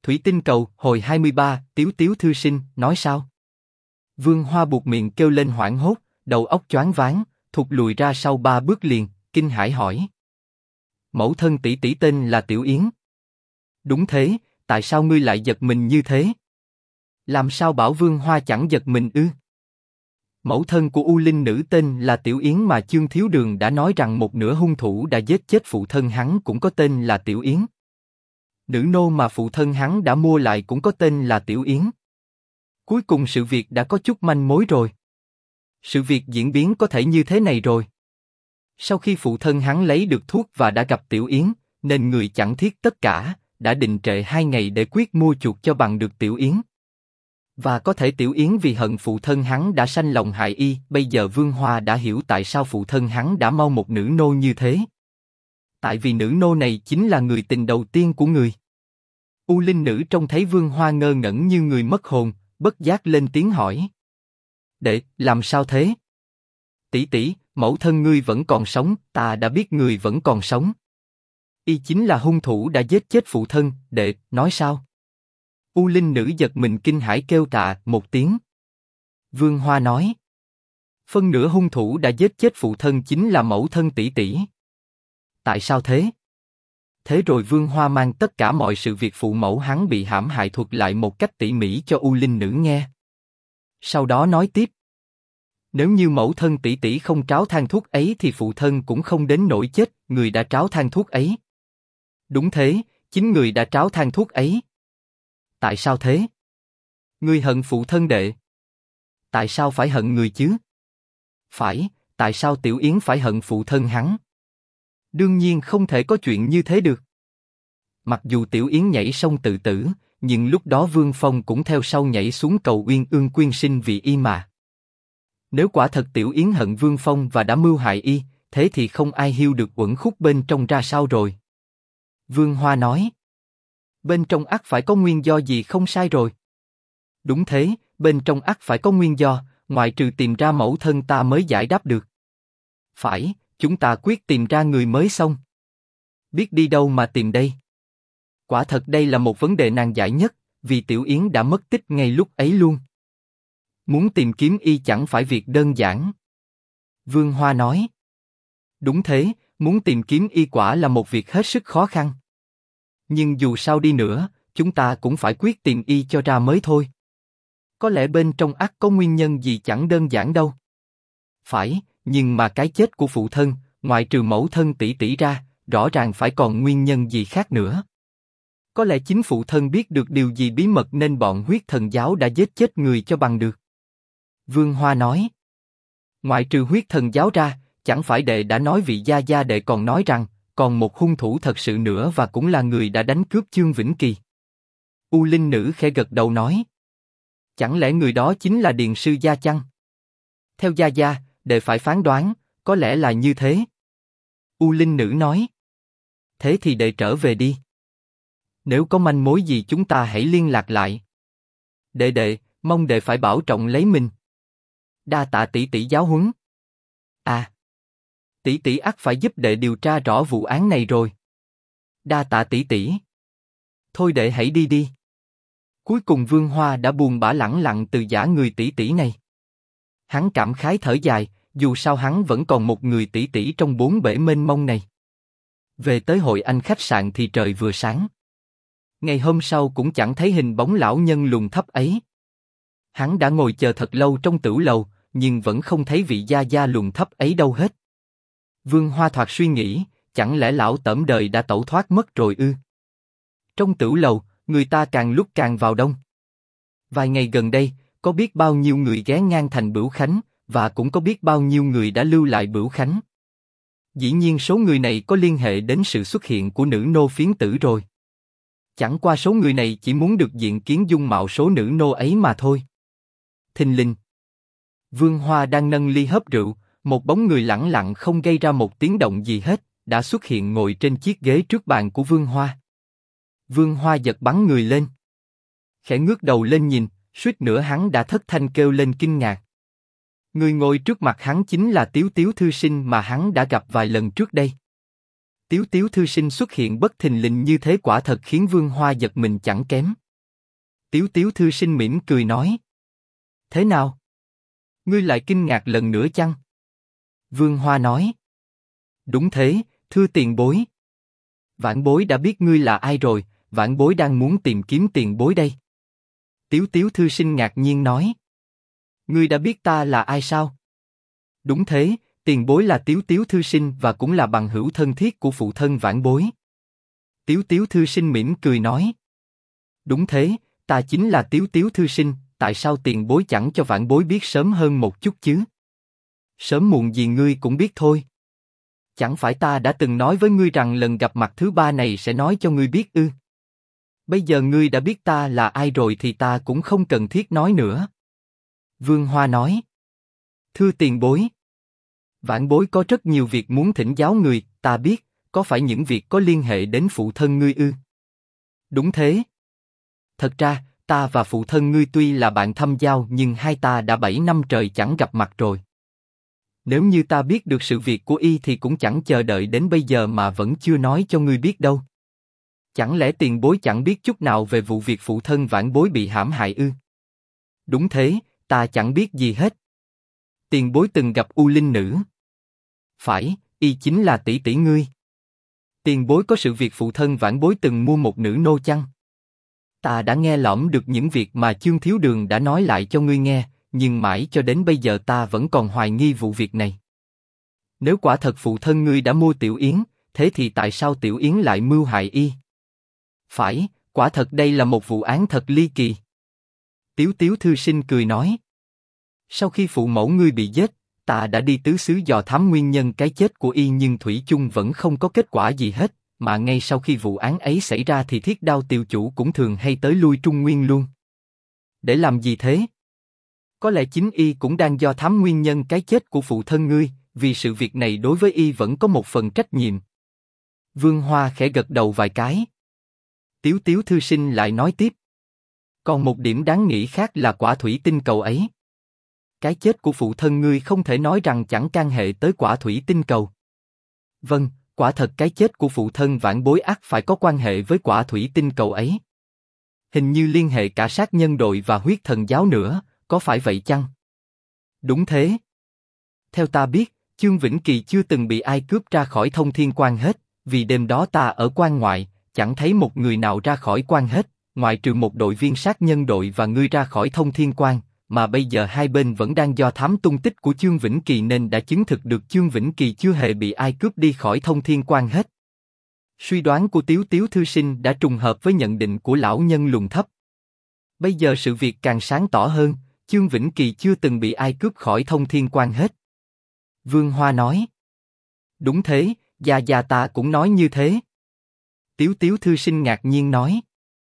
Thủy tinh cầu, hồi 23, Tiếu Tiếu thư sinh, nói sao? Vương Hoa buột miệng kêu lên hoảng hốt, đầu óc choáng váng, thụt lùi ra sau 3 bước liền, kinh hãi hỏi. Mẫu thân tỷ tỷ tên là Tiểu Yến. Đúng thế, tại sao ngươi lại giật mình như thế? Làm sao bảo Vương Hoa chẳng giật mình ư? Mẫu thân của U Linh nữ tên là Tiểu Yến mà Chương Thiếu Đường đã nói rằng một nửa hung thủ đã giết chết phụ thân hắn cũng có tên là Tiểu Yến. Nữ nô mà phụ thân hắn đã mua lại cũng có tên là Tiểu Yến. Cuối cùng sự việc đã có chút manh mối rồi. Sự việc diễn biến có thể như thế này rồi. Sau khi phụ thân hắn lấy được thuốc và đã gặp Tiểu Yến, nên người chẳng thiết tất cả, đã định trệ 2 ngày để quyết mua chuộc cho bằng được Tiểu Yến. Và có thể Tiểu Yến vì hận phụ thân hắn đã sanh lòng hại y, bây giờ Vương Hoa đã hiểu tại sao phụ thân hắn đã mau một nữ nô như thế. Tại vì nữ nô này chính là người tình đầu tiên của người. U Linh nữ trông thấy Vương Hoa ngơ ngẩn như người mất hồn, bất giác lên tiếng hỏi. Đệ, làm sao thế? Tỷ tỷ, mẫu thân ngươi vẫn còn sống, ta đã biết người vẫn còn sống. Y chính là hung thủ đã giết chết phụ thân, đệ, nói sao? U Linh nữ giật mình kinh hãi kêu tạ một tiếng. Vương Hoa nói. Phân nửa hung thủ đã giết chết phụ thân chính là mẫu thân tỷ tỷ. Tại sao thế? Thế rồi Vương Hoa mang tất cả mọi sự việc phụ mẫu hắn bị hãm hại thuật lại một cách tỉ mỉ cho U Linh nữ nghe. Sau đó nói tiếp. Nếu như mẫu thân tỷ tỷ không tráo than thuốc ấy thì phụ thân cũng không đến nỗi chết, người đã tráo than thuốc ấy. Đúng thế, chính người đã tráo than thuốc ấy. Tại sao thế? Ngươi hận phụ thân đệ. Tại sao phải hận người chứ? Phải, tại sao Tiểu Yến phải hận phụ thân hắn? Đương nhiên không thể có chuyện như thế được. Mặc dù Tiểu Yến nhảy sông tự tử, nhưng lúc đó Vương Phong cũng theo sau nhảy xuống cầu Uyên Ương quyên sinh vì y mà. Nếu quả thật Tiểu Yến hận Vương Phong và đã mưu hại y, thế thì không ai hiu được uẩn khúc bên trong ra sao rồi? Vương Hoa nói. Bên trong ắt phải có nguyên do gì không sai rồi. Đúng thế, bên trong ắt phải có nguyên do, ngoại trừ tìm ra mẫu thân ta mới giải đáp được. Phải, chúng ta quyết tìm ra người mới xong. Biết đi đâu mà tìm đây? Quả thật đây là một vấn đề nan giải nhất, vì Tiểu Yến đã mất tích ngay lúc ấy luôn. Muốn tìm kiếm y chẳng phải việc đơn giản. Vương Hoa nói. Đúng thế, muốn tìm kiếm y quả là một việc hết sức khó khăn. Nhưng dù sao đi nữa, chúng ta cũng phải quyết tìm y cho ra mới thôi. Có lẽ bên trong ắt có nguyên nhân gì chẳng đơn giản đâu. Phải, nhưng mà cái chết của phụ thân, ngoại trừ mẫu thân tỷ tỷ ra, rõ ràng phải còn nguyên nhân gì khác nữa. Có lẽ chính phụ thân biết được điều gì bí mật nên bọn huyết thần giáo đã giết chết người cho bằng được. Vương Hoa nói. Ngoại trừ huyết thần giáo ra, chẳng phải đệ đã nói vị gia gia đệ còn nói rằng, còn một hung thủ thật sự nữa và cũng là người đã đánh cướp Chương Vĩnh Kỳ. U Linh nữ khẽ gật đầu nói. Chẳng lẽ người đó chính là Điền sư gia chăng? Theo gia gia, đệ phải phán đoán, có lẽ là như thế. U Linh nữ nói. Thế thì đệ trở về đi. Nếu có manh mối gì chúng ta hãy liên lạc lại. Đệ, mong đệ phải bảo trọng lấy mình. Đa tạ tỷ tỷ giáo huấn. À, tỷ tỷ ắt phải giúp đệ điều tra rõ vụ án này rồi. Đa tạ tỷ tỷ. Thôi đệ hãy đi đi. Cuối cùng Vương Hoa đã buồn bã lẳng lặng từ giả người tỷ tỷ này. Hắn cảm khái thở dài, dù sao hắn vẫn còn một người tỷ tỷ trong 4 bể mênh mông này. Về tới hội anh khách sạn thì trời vừa sáng. Ngày hôm sau cũng chẳng thấy hình bóng lão nhân lùn thấp ấy. Hắn đã ngồi chờ thật lâu trong tửu lầu, nhưng vẫn không thấy vị gia gia lùn thấp ấy đâu hết. Vương Hoa thoạt suy nghĩ, chẳng lẽ lão tẩm đời đã tẩu thoát mất rồi ư? Trong tửu lầu, người ta càng lúc càng vào đông. Vài ngày gần đây, có biết bao nhiêu người ghé ngang thành Bửu Khánh, và cũng có biết bao nhiêu người đã lưu lại Bửu Khánh. Dĩ nhiên số người này có liên hệ đến sự xuất hiện của nữ nô phiến tử rồi. Chẳng qua số người này chỉ muốn được diện kiến dung mạo số nữ nô ấy mà thôi. Thình lình. Vương Hoa đang nâng ly hớp rượu, một bóng người lẳng lặng không gây ra một tiếng động gì hết, đã xuất hiện ngồi trên chiếc ghế trước bàn của Vương Hoa. Vương Hoa giật bắn người lên. Khẽ ngước đầu lên nhìn, suýt nữa hắn đã thất thanh kêu lên kinh ngạc. Người ngồi trước mặt hắn chính là Tiếu Tiếu thư sinh mà hắn đã gặp vài lần trước đây. Tiếu Tiếu thư sinh xuất hiện bất thình lình như thế quả thật khiến Vương Hoa giật mình chẳng kém. Tiếu Tiếu thư sinh mỉm cười nói. Thế nào? Ngươi lại kinh ngạc lần nữa chăng? Vương Hoa nói. Đúng thế, thưa tiền bối. Vãn bối đã biết ngươi là ai rồi, vãn bối đang muốn tìm kiếm tiền bối đây. Tiếu Tiếu thư sinh ngạc nhiên nói. Ngươi đã biết ta là ai sao? Đúng thế, tiền bối là Tiếu Tiếu thư sinh và cũng là bằng hữu thân thiết của phụ thân vãn bối. Tiếu Tiếu thư sinh mỉm cười nói. Đúng thế, ta chính là Tiếu Tiếu thư sinh, tại sao tiền bối chẳng cho vãn bối biết sớm hơn một chút chứ? Sớm muộn gì ngươi cũng biết thôi. Chẳng phải ta đã từng nói với ngươi rằng lần gặp mặt thứ ba này sẽ nói cho ngươi biết ư? Bây giờ ngươi đã biết ta là ai rồi thì ta cũng không cần thiết nói nữa. Vương Hoa nói. Thưa tiền bối. Vãn bối có rất nhiều việc muốn thỉnh giáo người, ta biết, có phải những việc có liên hệ đến phụ thân ngươi ư? Đúng thế. Thật ra, ta và phụ thân ngươi tuy là bạn thâm giao nhưng hai ta đã 7 năm trời chẳng gặp mặt rồi. Nếu như ta biết được sự việc của y thì cũng chẳng chờ đợi đến bây giờ mà vẫn chưa nói cho ngươi biết đâu. Chẳng lẽ tiền bối chẳng biết chút nào về vụ việc phụ thân vãn bối bị hãm hại ư? Đúng thế, ta chẳng biết gì hết. Tiền bối từng gặp U Linh Nữ. Phải, y chính là tỷ tỷ ngươi. Tiền bối có sự việc phụ thân vãn bối từng mua một nữ nô chăng? Ta đã nghe lỏm được những việc mà Chương Thiếu Đường đã nói lại cho ngươi nghe, nhưng mãi cho đến bây giờ ta vẫn còn hoài nghi vụ việc này. Nếu quả thật phụ thân ngươi đã mua Tiểu Yến, thế thì tại sao Tiểu Yến lại mưu hại y? Phải, quả thật đây là một vụ án thật ly kỳ. Tiếu Tiếu thư sinh cười nói. Sau khi phụ mẫu ngươi bị giết, ta đã đi tứ xứ dò thám nguyên nhân cái chết của y nhưng thủy chung vẫn không có kết quả gì hết, mà ngay sau khi vụ án ấy xảy ra thì Thiết Đao Tiều chủ cũng thường hay tới lui Trung Nguyên luôn. Để làm gì thế? Có lẽ chính y cũng đang dò thám nguyên nhân cái chết của phụ thân ngươi, vì sự việc này đối với y vẫn có một phần trách nhiệm. Vương Hoa khẽ gật đầu vài cái. Tiếu Tiếu thư sinh lại nói tiếp. Còn một điểm đáng nghĩ khác là quả thủy tinh cầu ấy. Cái chết của phụ thân ngươi không thể nói rằng chẳng can hệ tới quả thủy tinh cầu. Vâng, quả thật cái chết của phụ thân vãn bối ắt phải có quan hệ với quả thủy tinh cầu ấy. Hình như liên hệ cả sát nhân đội và huyết thần giáo nữa, có phải vậy chăng? Đúng thế. Theo ta biết, Chương Vĩnh Kỳ chưa từng bị ai cướp ra khỏi Thông Thiên Quan hết, vì đêm đó ta ở quan ngoại, chẳng thấy một người nào ra khỏi quan hết, ngoại trừ một đội viên sát nhân đội và ngươi ra khỏi Thông Thiên Quan, mà bây giờ hai bên vẫn đang dò thám tung tích của Chương Vĩnh Kỳ nên đã chứng thực được Chương Vĩnh Kỳ chưa hề bị ai cướp đi khỏi Thông Thiên Quan hết. Suy đoán của Tiếu Tiếu thư sinh đã trùng hợp với nhận định của lão nhân Lùn Thấp. Bây giờ sự việc càng sáng tỏ hơn, Chương Vĩnh Kỳ chưa từng bị ai cướp khỏi Thông Thiên Quan hết. Vương Hoa nói. Đúng thế, gia ta cũng nói như thế. Tiếu Tiếu thư sinh ngạc nhiên nói.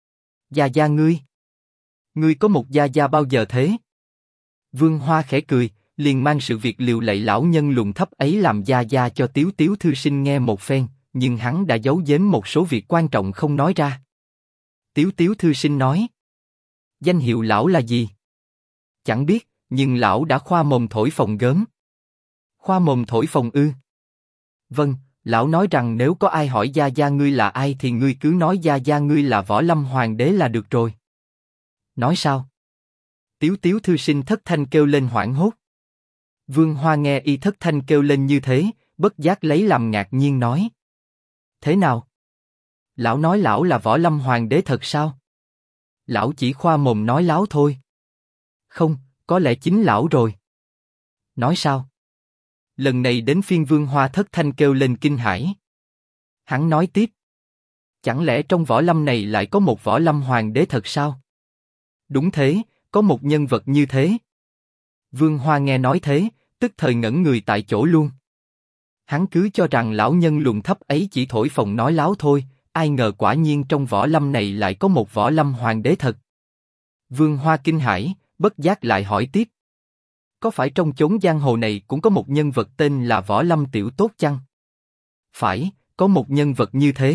Gia ngươi? Ngươi có một gia bao giờ thế? Vương Hoa khẽ cười, liền mang sự việc liều lạy lão nhân Lùn Thấp ấy làm gia cho Tiếu Tiếu thư sinh nghe một phen, nhưng hắn đã giấu giếm một số việc quan trọng không nói ra. Tiếu Tiếu thư sinh nói. Danh hiệu lão là gì? Chẳng biết, nhưng lão đã khoa mồm thổi phồng gớm. Khoa mồm thổi phồng ư? Vâng, lão nói rằng nếu có ai hỏi gia ngươi là ai thì ngươi cứ nói gia ngươi là Võ Lâm Hoàng đế là được rồi. Nói sao? Tiếu Tiếu thư sinh thất thanh kêu lên hoảng hốt. Vương Hoa nghe y thất thanh kêu lên như thế, bất giác lấy làm ngạc nhiên nói. Thế nào? Lão nói lão là Võ Lâm Hoàng đế thật sao? Lão chỉ khoa mồm nói láo thôi. Không, có lẽ chính lão rồi. Nói sao? Lần này đến phiên Vương Hoa thất thanh kêu lên kinh hãi. Hắn nói tiếp. Chẳng lẽ trong võ lâm này lại có một Võ Lâm Hoàng đế thật sao? Đúng thế, có một nhân vật như thế. Vương Hoa nghe nói thế, tức thời ngẩn người tại chỗ luôn. Hắn cứ cho rằng lão nhân Lùn Thấp ấy chỉ thổi phồng nói láo thôi, ai ngờ quả nhiên trong võ lâm này lại có một Võ Lâm Hoàng đế thật. Vương Hoa kinh hãi, bất giác lại hỏi tiếp. Có phải trong chốn giang hồ này cũng có một nhân vật tên là Võ Lâm Tiểu Tốt chăng? Phải, có một nhân vật như thế.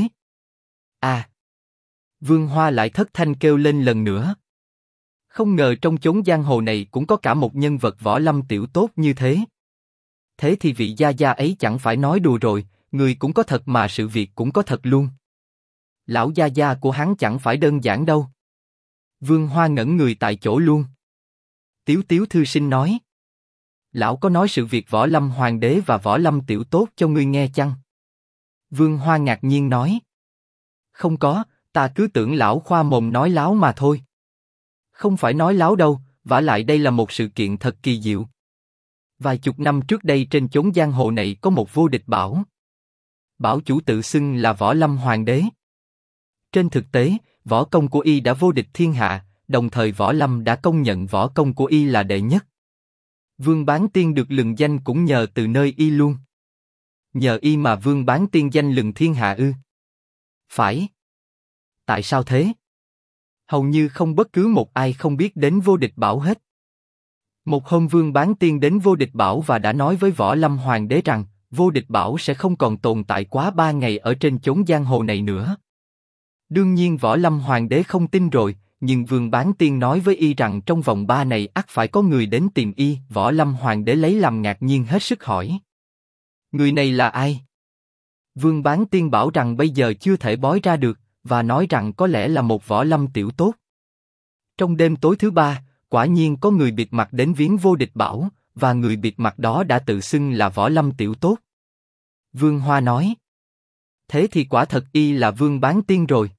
À! Vương Hoa lại thất thanh kêu lên lần nữa. Không ngờ trong chốn giang hồ này cũng có cả một nhân vật Võ Lâm Tiểu Tốt như thế. Thế thì vị gia ấy chẳng phải nói đùa rồi, người cũng có thật mà sự việc cũng có thật luôn. Lão gia gia của hắn chẳng phải đơn giản đâu. Vương Hoa ngẩn người tại chỗ luôn. Tiếu Tiếu thư sinh nói. Lão có nói sự việc Võ Lâm Hoàng đế và Võ Lâm tiểu tốt cho ngươi nghe chăng? Vương Hoa ngạc nhiên nói. Không có, ta cứ tưởng lão khoa mồm nói láo mà thôi. Không phải nói láo đâu, vả lại đây là một sự kiện thật kỳ diệu. Vài chục năm trước đây trên chốn giang hồ này có một vô địch bảo. Bảo chủ tự xưng là Võ Lâm Hoàng đế. Trên thực tế, võ công của y đã vô địch thiên hạ, đồng thời Võ Lâm đã công nhận võ công của y là đệ nhất. Vương Bán Tiên được lừng danh cũng nhờ từ nơi y luôn. Nhờ y mà Vương Bán Tiên danh lừng thiên hạ ư? Phải. Tại sao thế? Hầu như không bất cứ một ai không biết đến vô địch bảo hết. Một hôm Vương Bán Tiên đến vô địch bảo và đã nói với Võ Lâm Hoàng đế rằng vô địch bảo sẽ không còn tồn tại quá 3 ngày ở trên chốn giang hồ này nữa. Đương nhiên Võ Lâm Hoàng đế không tin rồi, nhưng Vương Bán Tiên nói với y rằng trong vòng 3 ngày ắt phải có người đến tìm y. Võ Lâm Hoàng đế lấy làm ngạc nhiên hết sức hỏi. Người này là ai? Vương Bán Tiên bảo rằng bây giờ chưa thể bói ra được, và nói rằng có lẽ là một Võ Lâm tiểu tốt. Trong đêm tối thứ 3, quả nhiên có người bịt mặt đến viếng vô địch bảo, và người bịt mặt đó đã tự xưng là Võ Lâm tiểu tốt. Vương Hoa nói. Thế thì quả thật y là Vương Bán Tiên rồi.